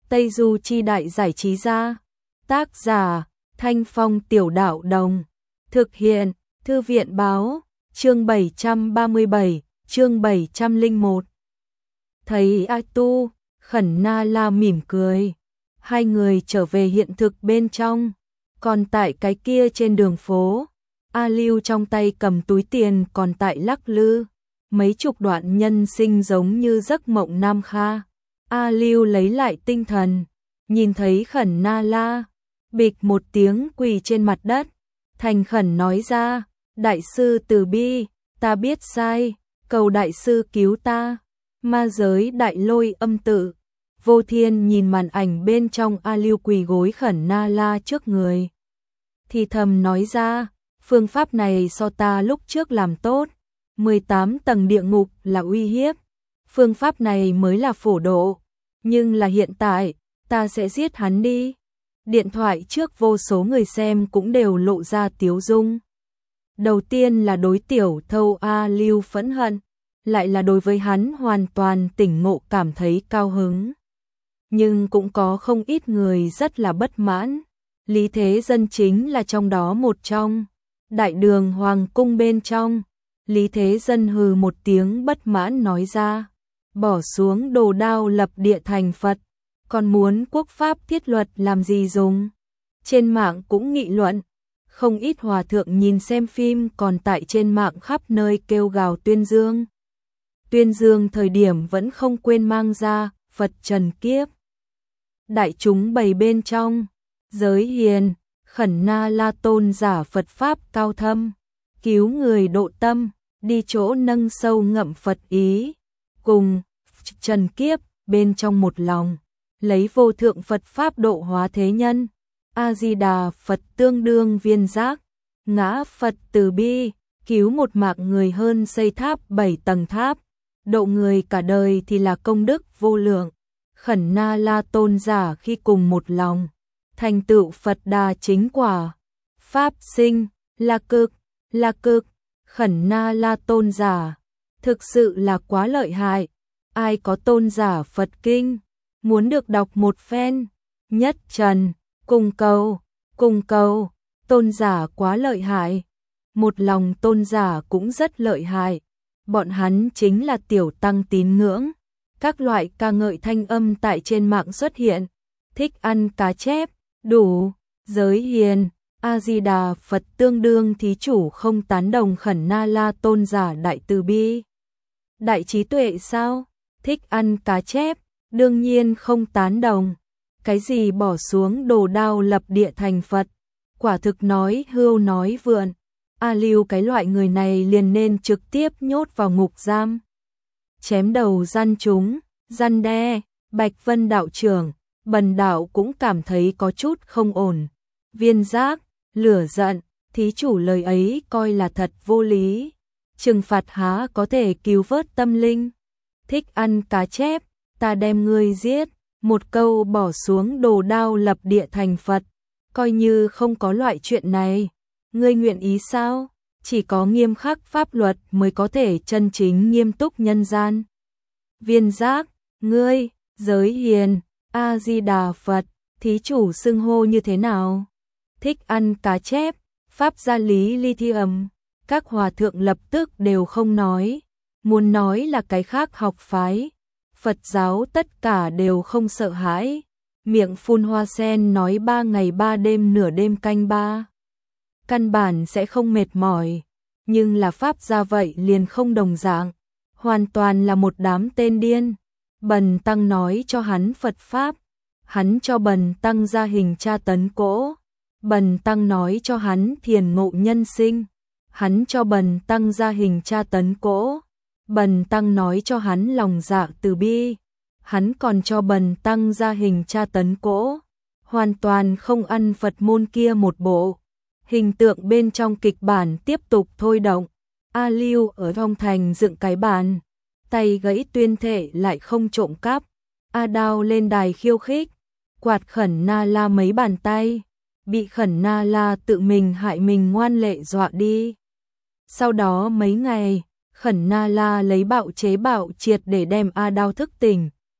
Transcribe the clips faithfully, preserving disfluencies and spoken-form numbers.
Tây Du Chi Đại Giải Trí Gia. Tác giả Thanh Phong Tiểu Đạo Đồng. Thực hiện Thư viện Báo. Chương bảy trăm ba mươi bảy, chương bảy trăm lẻ một. Thấy A Tu, Khẩn Na La mỉm cười. Hai người trở về hiện thực bên trong. Còn tại cái kia trên đường phố, A Lưu trong tay cầm túi tiền còn tại lắc lư. Mấy chục đoạn nhân sinh giống như giấc mộng Nam Kha. A Lưu lấy lại tinh thần, nhìn thấy Khẩn Na La, bịch một tiếng quỳ trên mặt đất, thành khẩn nói ra, đại sư từ bi, ta biết sai, cầu đại sư cứu ta. Ma giới đại lôi âm tự. Vô Thiên nhìn màn ảnh bên trong A Lưu quỳ gối Khẩn Na La trước người, thì thầm nói ra, phương pháp này so ta lúc trước làm tốt, mười tám tầng địa ngục là uy hiếp, phương pháp này mới là phổ độ, nhưng là hiện tại, ta sẽ giết hắn đi. Điện thoại trước vô số người xem cũng đều lộ ra tiếu dung. Đầu tiên là đối Tiểu Thâu A Lưu phẫn hận, lại là đối với hắn hoàn toàn tỉnh ngộ cảm thấy cao hứng. Nhưng cũng có không ít người rất là bất mãn. Lý Thế Dân chính là trong đó một trong. Đại đường hoàng cung bên trong, Lý Thế Dân hừ một tiếng bất mãn nói ra, bỏ xuống đồ đao lập địa thành Phật, còn muốn quốc pháp thiết luật làm gì dùng. Trên mạng cũng nghị luận, không ít hòa thượng nhìn xem phim còn tại trên mạng khắp nơi kêu gào tuyên dương. Tuyên dương thời điểm vẫn không quên mang ra Phật trần kiếp. Đại chúng bày bên trong, giới hiền, Khẩn Na La tôn giả Phật Pháp cao thâm, cứu người độ tâm, đi chỗ nâng sâu ngậm Phật ý, cùng trần kiếp bên trong một lòng, lấy vô thượng Phật Pháp độ hóa thế nhân. A-di-đà Phật tương đương viên giác, ngã Phật từ bi, cứu một mạng người hơn xây tháp bảy tầng tháp, độ người cả đời thì là công đức vô lượng. Khẩn Na La tôn giả khi cùng một lòng, thành tựu Phật đà chính quả, Pháp sinh, là cực, là cực. Khẩn Na La tôn giả, thực sự là quá lợi hại. Ai có tôn giả Phật kinh, muốn được đọc một phen. Nhất trần, cùng cầu, cùng cầu, tôn giả quá lợi hại. Một lòng tôn giả cũng rất lợi hại. Bọn hắn chính là tiểu tăng tín ngưỡng. Các loại ca ngợi thanh âm tại trên mạng xuất hiện. Thích ăn cá chép, đủ, giới hiền, A-di-đà Phật tương đương thí chủ không tán đồng Khẩn Na La tôn giả đại từ bi, đại trí tuệ sao? Thích ăn cá chép, đương nhiên không tán đồng. Cái gì bỏ xuống đồ đao lập địa thành Phật, quả thực nói hưu nói vượn. A Lưu cái loại người này liền nên trực tiếp nhốt vào ngục giam, chém đầu gian chúng, gian đe. Bạch Vân đạo trưởng, Bần đạo cũng cảm thấy có chút không ổn. Viên giác, lửa giận, thí chủ lời ấy coi là thật vô lý. Trừng phạt há có thể cứu vớt tâm linh. Thích ăn cá chép, ta đem ngươi giết. Một câu bỏ xuống đồ đao lập địa thành Phật, coi như không có loại chuyện này. Ngươi nguyện ý sao? Chỉ có nghiêm khắc pháp luật mới có thể chân chính nghiêm túc nhân gian. Viên giác, ngươi, giới hiền, A-di-đà Phật, thí chủ xưng hô như thế nào? Thích ăn cá chép, pháp gia lý lithium. Các hòa thượng lập tức đều không nói, muốn nói là cái khác học phái. Phật giáo tất cả đều không sợ hãi, miệng phun hoa sen nói ba ngày ba đêm nửa đêm canh ba. Căn bản sẽ không mệt mỏi, nhưng là pháp gia vậy liền không đồng dạng, hoàn toàn là một đám tên điên. Bần tăng nói cho hắn Phật Pháp, hắn cho bần tăng ra hình tra tấn cỗ. Bần tăng nói cho hắn thiền ngộ nhân sinh, hắn cho bần tăng ra hình tra tấn cỗ. Bần tăng nói cho hắn lòng dạ từ bi, hắn còn cho bần tăng ra hình tra tấn cỗ. Hoàn toàn không ăn Phật môn kia một bộ. Hình tượng bên trong kịch bản tiếp tục thôi động. A Lưu ở trong thành dựng cái bàn, tay gãy tuyên thệ lại không trộm cắp. A Đao lên đài khiêu khích, quạt Khẩn Na La mấy bàn tay, bị Khẩn Na La tự mình hại mình ngoan lệ dọa đi. Sau đó mấy ngày, Khẩn Na La lấy bạo chế bạo triệt để đem A Đao thức tỉnh.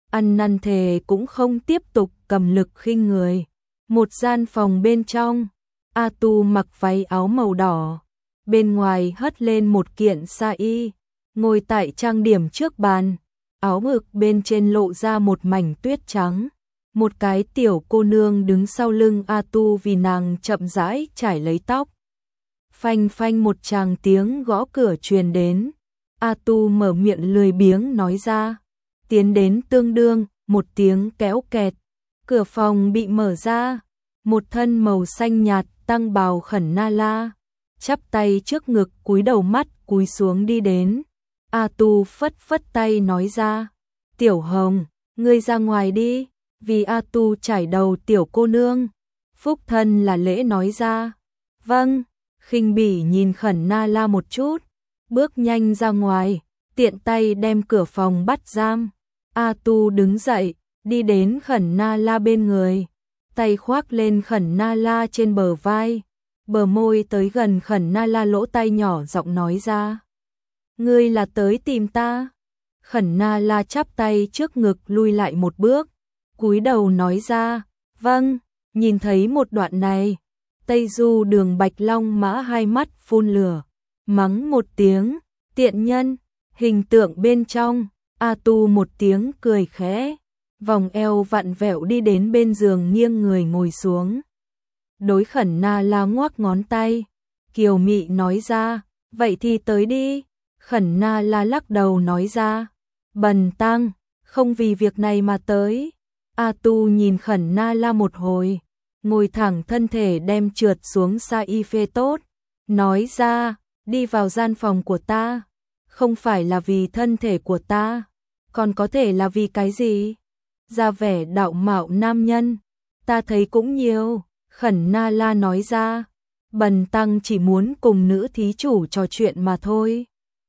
ăn năn thề cũng không tiếp tục cầm lực khinh người. Một gian phòng bên trong, A Tu mặc váy áo màu đỏ, bên ngoài hất lên một kiện sa y, ngồi tại trang điểm trước bàn, áo ngực bên trên lộ ra một mảnh tuyết trắng. Một cái tiểu cô nương đứng sau lưng A Tu vì nàng chậm rãi trải lấy tóc. Phanh phanh một tràng tiếng gõ cửa truyền đến. A Tu mở miệng lười biếng nói ra. Tiến đến tương đương, một tiếng kéo kẹt. Cửa phòng bị mở ra. Một thân màu xanh nhạt tăng bào Khẩn Na La, chắp tay trước ngực cúi đầu mắt cúi xuống đi đến. A Tu phất phất tay nói ra. Tiểu Hồng, ngươi ra ngoài đi. Vì A Tu chải đầu tiểu cô nương, phúc thân là lễ nói ra. Vâng, khinh bỉ nhìn Khẩn Na La một chút, bước nhanh ra ngoài, tiện tay đem cửa phòng bắt giam. A Tu đứng dậy, đi đến Khẩn Na La bên người, tay khoác lên Khẩn Na La trên bờ vai, bờ môi tới gần Khẩn Na La lỗ tai nhỏ giọng nói ra. Ngươi là tới tìm ta? Khẩn Na La chắp tay trước ngực lui lại một bước, cúi đầu nói ra. Vâng, nhìn thấy một đoạn này, Tây Du Đường Bạch Long Mã hai mắt phun lửa, mắng một tiếng, tiện nhân. Hình tượng bên trong, A Tu một tiếng cười khẽ, vòng eo vặn vẹo đi đến bên giường nghiêng người ngồi xuống. Đối Khẩn Na La ngoắc ngón tay, kiều mị nói ra, vậy thì tới đi. Khẩn Na La lắc đầu nói ra, bần tăng, không vì việc này mà tới. A Tu nhìn Khẩn Na La một hồi, ngồi thẳng thân thể đem trượt xuống sa y phê tốt, nói ra, đi vào gian phòng của ta, không phải là vì thân thể của ta, còn có thể là vì cái gì? Ra vẻ đạo mạo nam nhân, ta thấy cũng nhiều. Khẩn Na La nói ra, bần tăng chỉ muốn cùng nữ thí chủ trò chuyện mà thôi.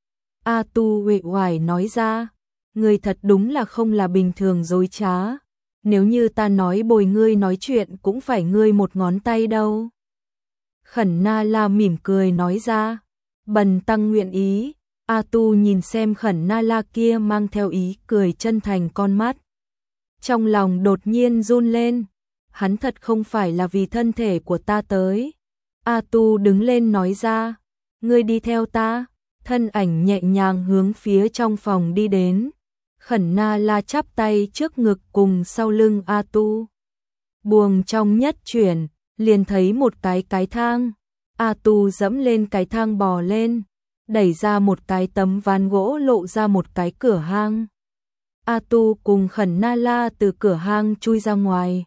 A Tu uể oải nói ra, ngươi thật đúng là không là bình thường dối trá. Nếu như ta nói bồi ngươi nói chuyện cũng phải ngươi một ngón tay đâu. Khẩn Na La mỉm cười nói ra, bần tăng nguyện ý. A Tu nhìn xem Khẩn Na La kia mang theo ý cười chân thành con mắt, trong lòng đột nhiên run lên. Hắn thật không phải là vì thân thể của ta tới. A Tu đứng lên nói ra, ngươi đi theo ta. Thân ảnh nhẹ nhàng hướng phía trong phòng đi đến. Khẩn Na La chắp tay trước ngực cùng sau lưng A Tu. Buồng trong nhất chuyển, liền thấy một cái cái thang. A Tu dẫm lên cái thang bò lên, đẩy ra một cái tấm ván gỗ lộ ra một cái cửa hang. A Tu cùng Khẩn Na La từ cửa hang chui ra ngoài.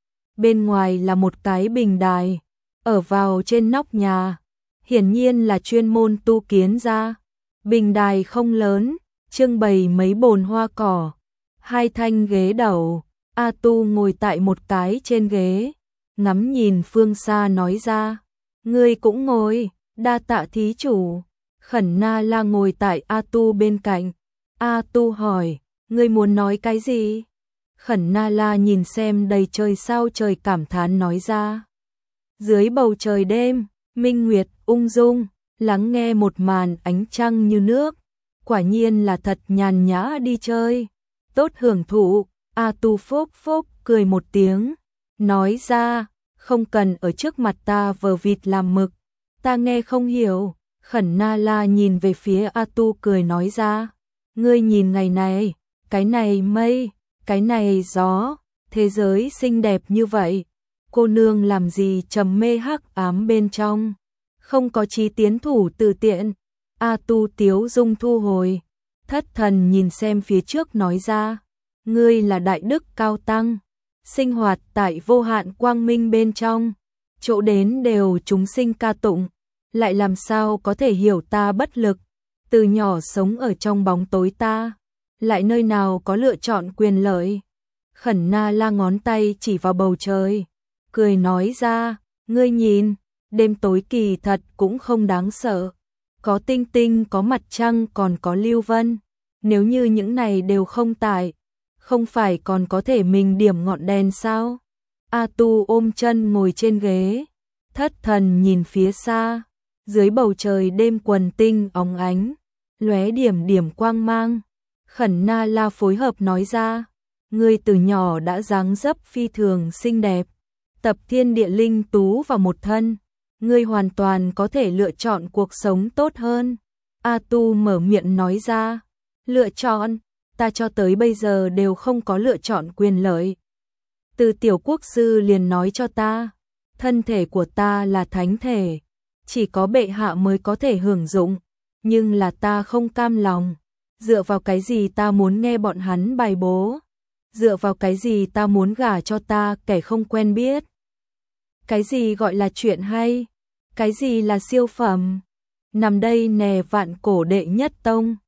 Bên ngoài là một cái bình đài, ở vào trên nóc nhà, hiển nhiên là chuyên môn tu kiến ra. Bình đài không lớn, trưng bày mấy bồn hoa cỏ, hai thanh ghế đầu. A Tu ngồi tại một cái trên ghế, ngắm nhìn phương xa nói ra, ngươi cũng ngồi, đa tạ thí chủ. Khẩn Na La ngồi tại A Tu bên cạnh. A Tu hỏi, ngươi muốn nói cái gì? Khẩn Na La nhìn xem đầy trời sao trời cảm thán nói ra. Dưới bầu trời đêm, minh nguyệt ung dung, lắng nghe một màn ánh trăng như nước, quả nhiên là thật nhàn nhã đi chơi, tốt hưởng thụ. A Tu phốc phốc cười một tiếng, nói ra, không cần ở trước mặt ta vờ vịt làm mực, ta nghe không hiểu. Khẩn Na La nhìn về phía A Tu cười nói ra, ngươi nhìn ngày này, cái này mây, cái này gió, thế giới xinh đẹp như vậy, cô nương làm gì trầm mê hắc ám bên trong, không có chí tiến thủ từ tiện. A Tu tiếu dung thu hồi, thất thần nhìn xem phía trước nói ra, ngươi là đại đức cao tăng, sinh hoạt tại vô hạn quang minh bên trong, chỗ đến đều chúng sinh ca tụng, lại làm sao có thể hiểu ta bất lực, từ nhỏ sống ở trong bóng tối ta, lại nơi nào có lựa chọn quyền lợi. Khẩn Na La ngón tay chỉ vào bầu trời, cười nói ra, ngươi nhìn, đêm tối kỳ thật cũng không đáng sợ, có tinh tinh, có mặt trăng, còn có lưu vân, nếu như những này đều không tại, không phải còn có thể mình điểm ngọn đèn sao? A Tu ôm chân ngồi trên ghế, thất thần nhìn phía xa, dưới bầu trời đêm quần tinh óng ánh, lóe điểm điểm quang mang. Khẩn Na La phối hợp nói ra, ngươi từ nhỏ đã dáng dấp phi thường xinh đẹp, tập thiên địa linh tú vào một thân, ngươi hoàn toàn có thể lựa chọn cuộc sống tốt hơn. A Tu mở miệng nói ra, lựa chọn, ta cho tới bây giờ đều không có lựa chọn quyền lợi. Từ tiểu quốc sư liền nói cho ta, thân thể của ta là thánh thể, chỉ có bệ hạ mới có thể hưởng dụng, nhưng là ta không cam lòng. Dựa vào cái gì ta muốn nghe bọn hắn bài bố? Dựa vào cái gì ta muốn gả cho ta kẻ không quen biết? Cái gì gọi là chuyện hay? Cái gì là siêu phẩm? Nằm đây nè vạn cổ đệ nhất tông,